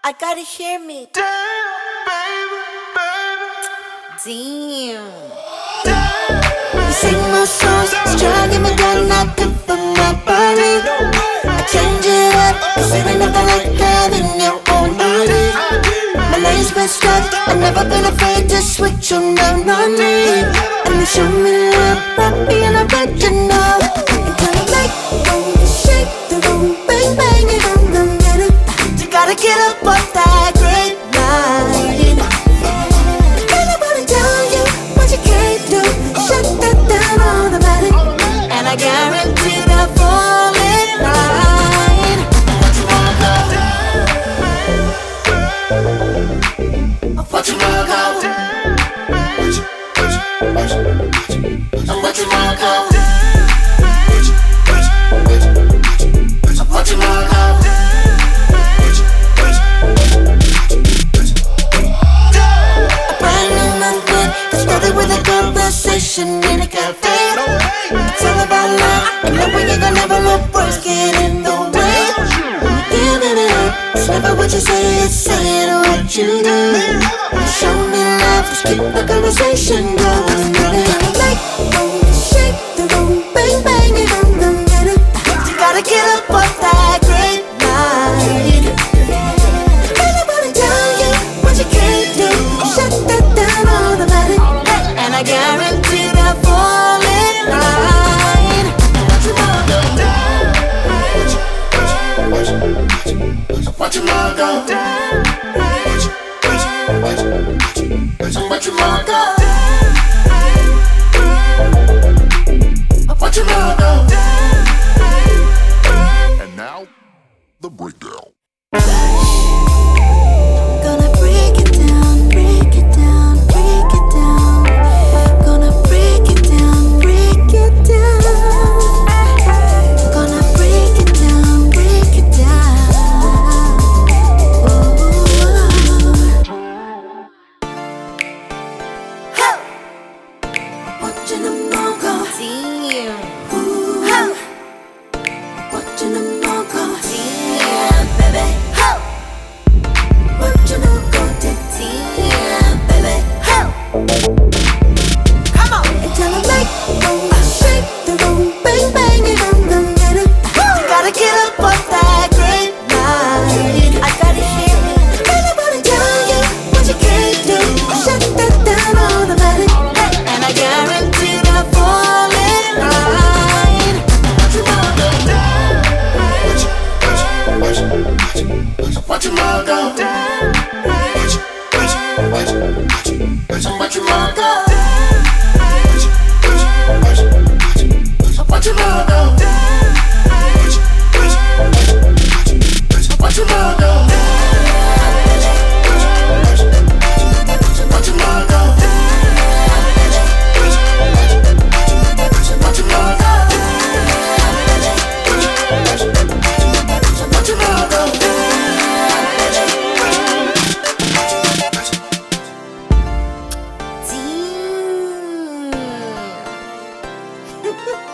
I gotta hear me. Damn, baby, baby. Damn. You sing my songs, dragging me down, not good for my body. I change it up, cause it ain't nothing like having your own body. My lane's been stuck, I've never been afraid to switch on down on me. And you show me love by being original. Until I make room, shake the room, bang bang it, I'm get it. You gotta get up off that great night. Ain't nobody tell you what you can't do. Shut that down automatic. And I guarantee that fall in line. What you want out? What you want out? What you want out? A brand new movement that started with a conversation in a cafe. It's all about love, and knowing you're gonna never let words get in the way. When you're giving it up, it's never what you say, it's saying what you do. Show me love, just keep the conversation going. Make room, shake the room, bang bang it, I'm get it. You gotta get up off that great night. Ain't nobody tell you what you can't do. Shut that down automatic. And I guarantee that fall in line. What you want go? What you want go? What you want go? And now, the breakdown. Gonna break it down, break it down, break it down. Gonna break it down, break it down. Gonna break it down, break it down. Watching them all go. Damn. Watching them all go. Damn, baby. Watching them go. Damn, baby. Come on. Until I make room, shake the room, bang bang it, I'm get it. You gotta get up off that great night. I gotta hear me. Ain't nobody tell you what you can't do. Shut that down automatic. And I guarantee that fall in line. What you want go? What you want go? What you want go? What you want go? What you want go? What you want go? What you want go? Damn.